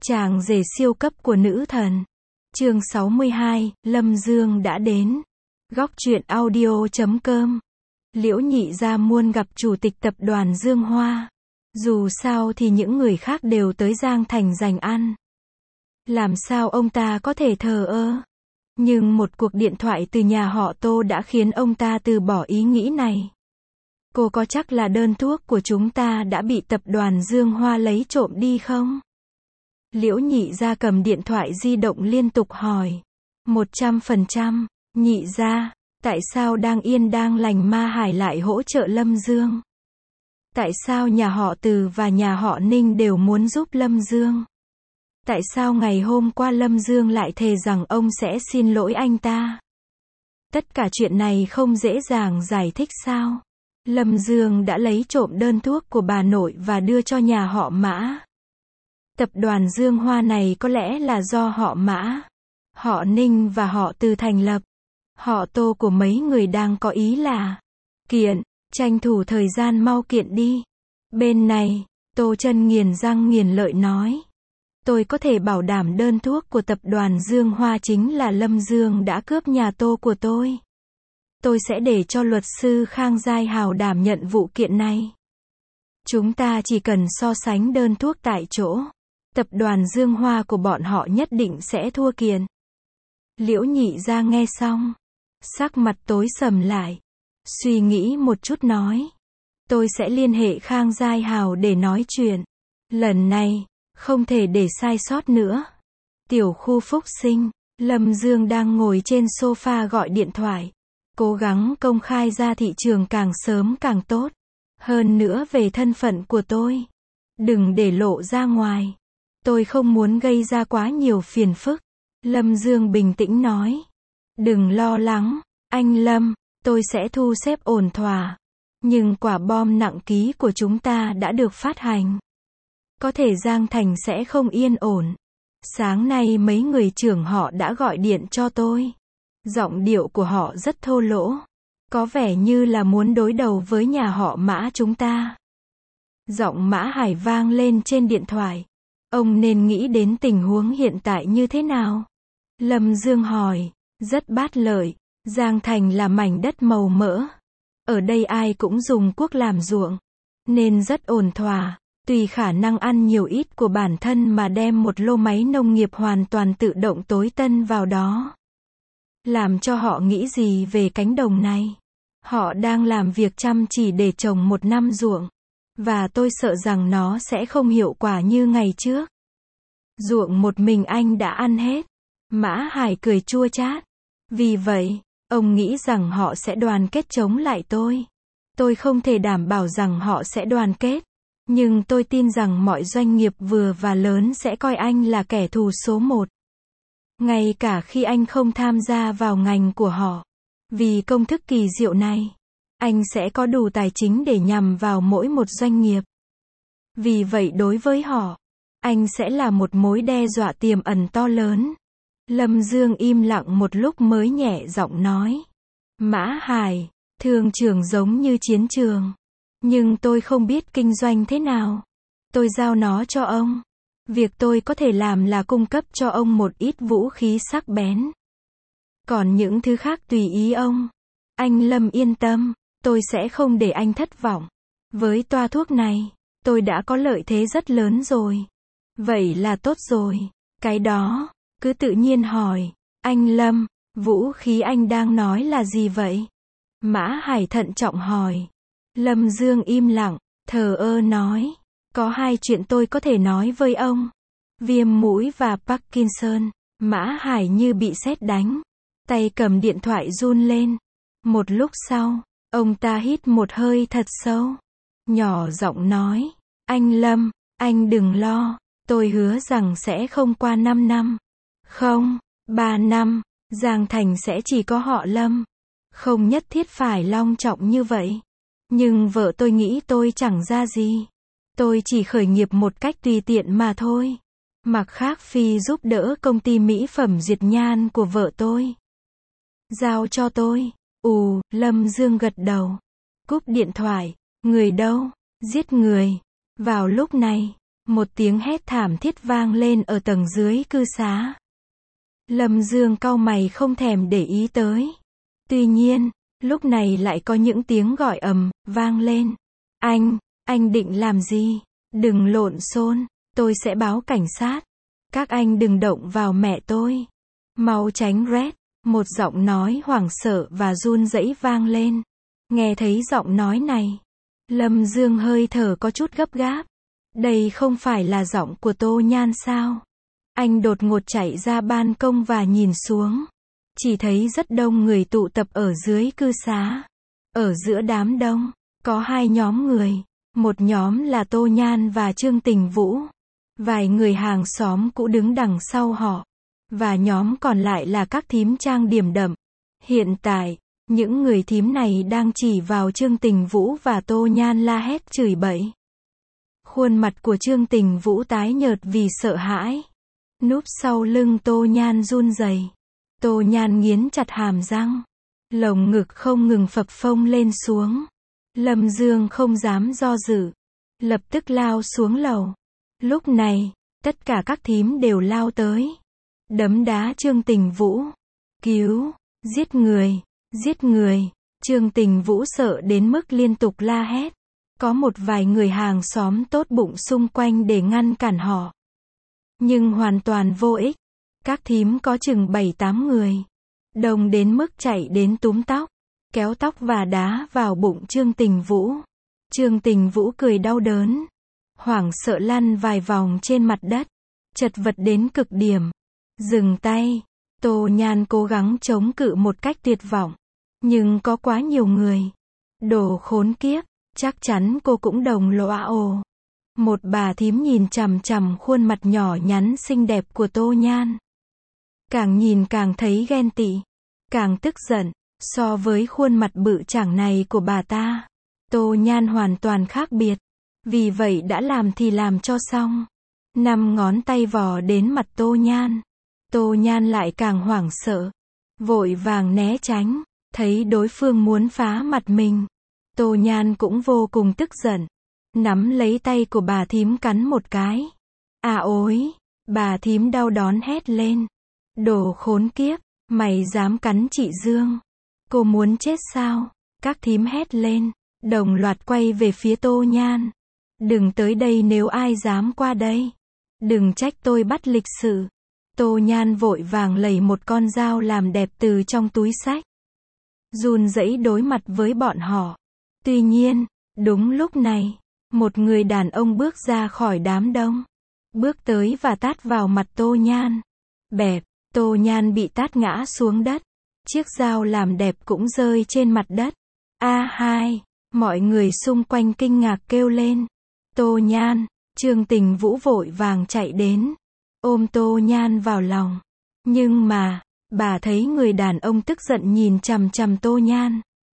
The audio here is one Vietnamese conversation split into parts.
Chàng rể siêu cấp của nữ thần. Chương 62, Lâm Dương đã đến. Góc truyện audio.com. Liễu Nhị Gia muốn gặp chủ tịch tập đoàn Dương Hoa. Dù sao thì những người khác đều tới Giang Thành dành ăn. Làm sao ông ta có thể thờ ơ? Nhưng một cuộc điện thoại từ nhà họ Tô đã khiến ông ta từ bỏ ý nghĩ này. Cô có chắc là đơn thuốc của chúng ta đã bị tập đoàn Dương Hoa lấy trộm đi không? Liễu Nhị Gia cầm điện thoại di động liên tục hỏi. 100%, Nhị Gia, tại sao đang yên đang lành Ma Hải lại hỗ trợ Lâm Dương? Tại sao nhà họ Từ và nhà họ Ninh đều muốn giúp Lâm Dương? Tại sao ngày hôm qua Lâm Dương lại thề rằng ông sẽ xin lỗi anh ta? Tất cả chuyện này không dễ dàng giải thích sao? Lâm Dương đã lấy trộm đơn thuốc của bà nội và đưa cho nhà họ Mã. Tập đoàn Dương Hoa này có lẽ là do họ Mã, họ Ninh và họ Từ thành lập. Họ Tô của mấy người đang có ý là kiện, tranh thủ thời gian mau kiện đi. Bên này, Tô Chân nghiền răng nghiền lợi nói. Tôi có thể bảo đảm đơn thuốc của tập đoàn Dương Hoa chính là Lâm Dương đã cướp nhà Tô của tôi. Tôi sẽ để cho luật sư Khang Giai Hào đảm nhận vụ kiện này. Chúng ta chỉ cần so sánh đơn thuốc tại chỗ. Tập đoàn Dương Hoa của bọn họ nhất định sẽ thua kiện. Liễu Nhị Gia nghe xong, sắc mặt tối sầm lại. Suy nghĩ một chút nói. Tôi sẽ liên hệ Khang Giai Hào để nói chuyện. Lần này, không thể để sai sót nữa. Tiểu khu Phúc Sinh, Lâm Dương đang ngồi trên sofa gọi điện thoại. Cố gắng công khai ra thị trường càng sớm càng tốt. Hơn nữa về thân phận của tôi. Đừng để lộ ra ngoài. Tôi không muốn gây ra quá nhiều phiền phức. Lâm Dương bình tĩnh nói. Đừng lo lắng, anh Lâm, tôi sẽ thu xếp ổn thỏa. Nhưng quả bom nặng ký của chúng ta đã được phát hành. Có thể Giang Thành sẽ không yên ổn. Sáng nay mấy người trưởng họ đã gọi điện cho tôi. Giọng điệu của họ rất thô lỗ. Có vẻ như là muốn đối đầu với nhà họ Mã chúng ta. Giọng Mã Hải vang lên trên điện thoại. Ông nên nghĩ đến tình huống hiện tại như thế nào? Lâm Dương hỏi. Rất bát lợi. Giang Thành là mảnh đất màu mỡ. Ở đây ai cũng dùng cuốc làm ruộng. Nên rất ổn thỏa. Tùy khả năng ăn nhiều ít của bản thân mà đem một lô máy nông nghiệp hoàn toàn tự động tối tân vào đó. Làm cho họ nghĩ gì về cánh đồng này? Họ đang làm việc chăm chỉ để trồng một năm ruộng. Và tôi sợ rằng nó sẽ không hiệu quả như ngày trước. Ruộng một mình anh đã ăn hết. Mã Hải cười chua chát. Vì vậy, ông nghĩ rằng họ sẽ đoàn kết chống lại tôi. Tôi không thể đảm bảo rằng họ sẽ đoàn kết. Nhưng tôi tin rằng mọi doanh nghiệp vừa và lớn sẽ coi anh là kẻ thù số một. Ngay cả khi anh không tham gia vào ngành của họ. Vì công thức kỳ diệu này, anh sẽ có đủ tài chính để nhằm vào mỗi một doanh nghiệp. Vì vậy đối với họ, anh sẽ là một mối đe dọa tiềm ẩn to lớn. Lâm Dương im lặng một lúc mới nhẹ giọng nói. Mã Hải, thương trường giống như chiến trường. Nhưng tôi không biết kinh doanh thế nào. Tôi giao nó cho ông. Việc tôi có thể làm là cung cấp cho ông một ít vũ khí sắc bén. Còn những thứ khác tùy ý ông. Anh Lâm yên tâm, tôi sẽ không để anh thất vọng. Với toa thuốc này, tôi đã có lợi thế rất lớn rồi. Vậy là tốt rồi. Cái đó, cứ tự nhiên hỏi. Anh Lâm, vũ khí anh đang nói là gì vậy? Mã Hải thận trọng hỏi. Lâm Dương im lặng, thờ ơ nói. Có hai chuyện tôi có thể nói với ông. Viêm mũi và Parkinson. Mã Hải như bị sét đánh. Tay cầm điện thoại run lên. Một lúc sau, ông ta hít một hơi thật sâu. Nhỏ giọng nói. Anh Lâm, anh đừng lo. Tôi hứa rằng sẽ không qua 5 năm. Không, 3 năm. Giang Thành sẽ chỉ có họ Lâm. Không nhất thiết phải long trọng như vậy. Nhưng vợ tôi nghĩ tôi chẳng ra gì. Tôi chỉ khởi nghiệp một cách tùy tiện mà thôi. Mặt khác Phi giúp đỡ công ty mỹ phẩm Duyệt Nhan của vợ tôi. Giao cho tôi. Lâm Dương gật đầu. Cúp điện thoại. Người đâu? Giết người. Vào lúc này, Một tiếng hét thảm thiết vang lên ở tầng dưới cư xá. Lâm Dương cau mày không thèm để ý tới. Tuy nhiên, lúc này lại có những tiếng gọi vang lên. Anh định làm gì? Đừng lộn xộn, tôi sẽ báo cảnh sát. Các anh đừng động vào mẹ tôi. Mau tránh Red. Một giọng nói hoảng sợ và run rẩy vang lên. Nghe thấy giọng nói này, Lâm Dương hơi thở có chút gấp gáp. Đây không phải là giọng của Tô Nhan sao? Anh đột ngột chạy ra ban công và nhìn xuống. Chỉ thấy rất đông người tụ tập ở dưới cư xá. Ở giữa đám đông, có hai nhóm người. Một nhóm là Tô Nhan và Trương Tình Vũ. Vài người hàng xóm cũ đứng đằng sau họ. Và nhóm còn lại là các thím trang điểm đậm. Hiện tại, những người thím này đang chỉ vào Trương Tình Vũ và Tô Nhan la hét chửi bậy. Khuôn mặt của Trương Tình Vũ tái nhợt vì sợ hãi. Núp sau lưng Tô Nhan run rẩy. Tô Nhan nghiến chặt hàm răng. Lồng ngực không ngừng phập phồng lên xuống. Lâm Dương không dám do dự. Lập tức lao xuống lầu. Lúc này, tất cả các thím đều lao tới. Đấm đá Trương Tình Vũ. Cứu, giết người, giết người. Trương Tình Vũ sợ đến mức liên tục la hét. Có một vài người hàng xóm tốt bụng xung quanh để ngăn cản họ. Nhưng hoàn toàn vô ích. Các thím có chừng 7-8 người. Đông đến mức chạy đến túm tóc, kéo tóc và đá vào bụng Trương Tình Vũ. Trương Tình Vũ cười đau đớn. Hoảng sợ lăn vài vòng trên mặt đất. Chật vật đến cực điểm. Dừng tay. Tô Nhan cố gắng chống cự một cách tuyệt vọng. Nhưng có quá nhiều người. Đồ khốn kiếp. Chắc chắn cô cũng đồng lõa ồ. Một bà thím nhìn chằm chằm khuôn mặt nhỏ nhắn xinh đẹp của Tô Nhan. Càng nhìn càng thấy ghen tị. Càng tức giận. So với khuôn mặt bự chảng này của bà ta, Tô Nhan hoàn toàn khác biệt. Vì vậy đã làm thì làm cho xong. 5 ngón tay vò đến mặt Tô Nhan. Tô Nhan lại càng hoảng sợ. Vội vàng né tránh. Thấy đối phương muốn phá mặt mình. Tô Nhan cũng vô cùng tức giận. Nắm lấy tay của bà thím cắn một cái. À ôi! Bà thím đau đớn hét lên. Đồ khốn kiếp! Mày dám cắn chị Dương? Cô muốn chết sao? Các thím hét lên. Đồng loạt quay về phía Tô Nhan. Đừng tới đây nếu ai dám qua đây. Đừng trách tôi bắt lịch sự. Tô Nhan vội vàng lấy một con dao làm đẹp từ trong túi xách. Run rẩy đối mặt với bọn họ. Tuy nhiên, đúng lúc này, một người đàn ông bước ra khỏi đám đông. Bước tới và tát vào mặt Tô Nhan. Bẹp, Tô Nhan bị tát ngã xuống đất. Chiếc dao làm đẹp cũng rơi trên mặt đất. A2, mọi người xung quanh kinh ngạc kêu lên. Tô Nhan, Trương Tình Vũ vội vàng chạy đến. Ôm Tô Nhan vào lòng. Nhưng mà, bà thấy người đàn ông tức giận nhìn chằm chằm Tô Nhan.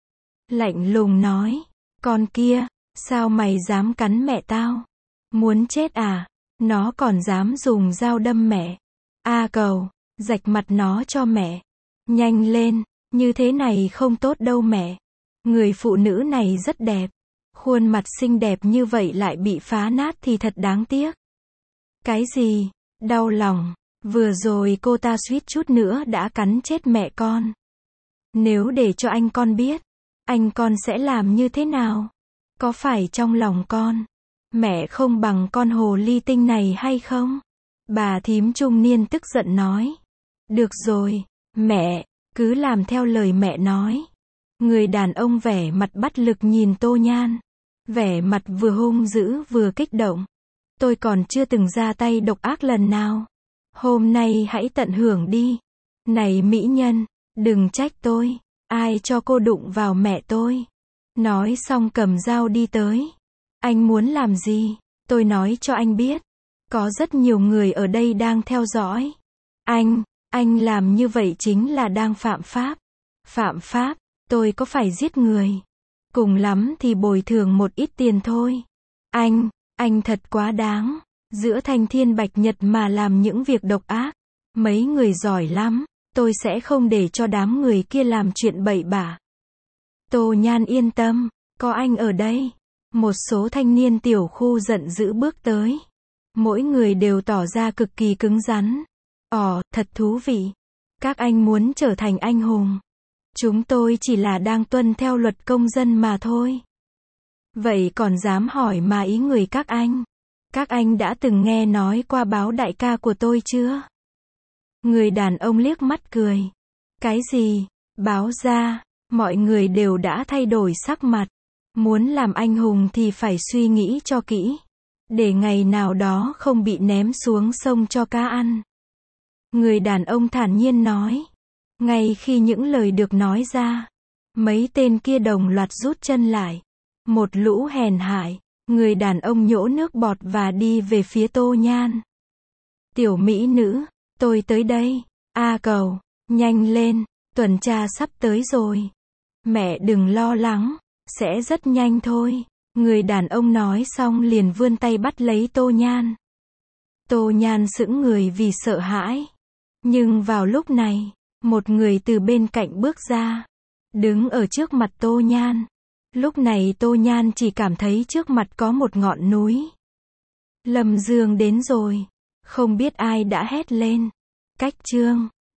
Lạnh lùng nói. Con kia, sao mày dám cắn mẹ tao? Muốn chết à? Nó còn dám dùng dao đâm mẹ. A Cầu, rạch mặt nó cho mẹ. Nhanh lên, như thế này không tốt đâu mẹ. Người phụ nữ này rất đẹp. Khuôn mặt xinh đẹp như vậy lại bị phá nát thì thật đáng tiếc. Cái gì? Đau lòng. Vừa rồi cô ta suýt chút nữa đã cắn chết mẹ con. Nếu để cho anh con biết, anh con sẽ làm như thế nào? Có phải trong lòng con, mẹ không bằng con hồ ly tinh này hay không? Bà thím trung niên tức giận nói. Được rồi, mẹ, cứ làm theo lời mẹ nói. Người đàn ông vẻ mặt bất lực nhìn Tô Nhan. Vẻ mặt vừa hung dữ vừa kích động. Tôi còn chưa từng ra tay độc ác lần nào. Hôm nay hãy tận hưởng đi. Này mỹ nhân, đừng trách tôi. Ai cho cô đụng vào mẹ tôi? Nói xong cầm dao đi tới. Anh muốn làm gì? Tôi nói cho anh biết. Có rất nhiều người ở đây đang theo dõi. Anh làm như vậy chính là đang phạm pháp. Phạm pháp? Tôi có phải giết người? Cùng lắm thì bồi thường một ít tiền thôi. Anh thật quá đáng. Giữa thanh thiên bạch nhật mà làm những việc độc ác. Mấy người giỏi lắm. Tôi sẽ không để cho đám người kia làm chuyện bậy bạ. Tô Nhan yên tâm, có anh ở đây. Một số thanh niên tiểu khu giận dữ bước tới. Mỗi người đều tỏ ra cực kỳ cứng rắn. Thật thú vị. Các anh muốn trở thành anh hùng. Chúng tôi chỉ là đang tuân theo luật công dân mà thôi. Vậy còn dám hỏi mà ý người các anh? Các anh đã từng nghe nói qua báo đại ca của tôi chưa? Người đàn ông liếc mắt cười. Cái gì? Báo ra. Mọi người đều đã thay đổi sắc mặt. Muốn làm anh hùng thì phải suy nghĩ cho kỹ. Để ngày nào đó không bị ném xuống sông cho cá ăn. Người đàn ông thản nhiên nói. Ngay khi những lời được nói ra, mấy tên kia đồng loạt rút chân lại. Một lũ hèn hại. Người đàn ông nhổ nước bọt và đi về phía Tô Nhan. Tiểu mỹ nữ, tôi tới đây. Cầu, nhanh lên, tuần tra sắp tới rồi. Mẹ đừng lo lắng, sẽ rất nhanh thôi. Người đàn ông nói xong liền vươn tay bắt lấy Tô Nhan. Tô Nhan sững người vì sợ hãi. Nhưng vào lúc này, một người từ bên cạnh bước ra, đứng ở trước mặt Tô Nhan. Lúc này Tô Nhan chỉ cảm thấy trước mặt có một ngọn núi. Lâm Dương đến rồi. Không biết ai đã hét lên. Cách chương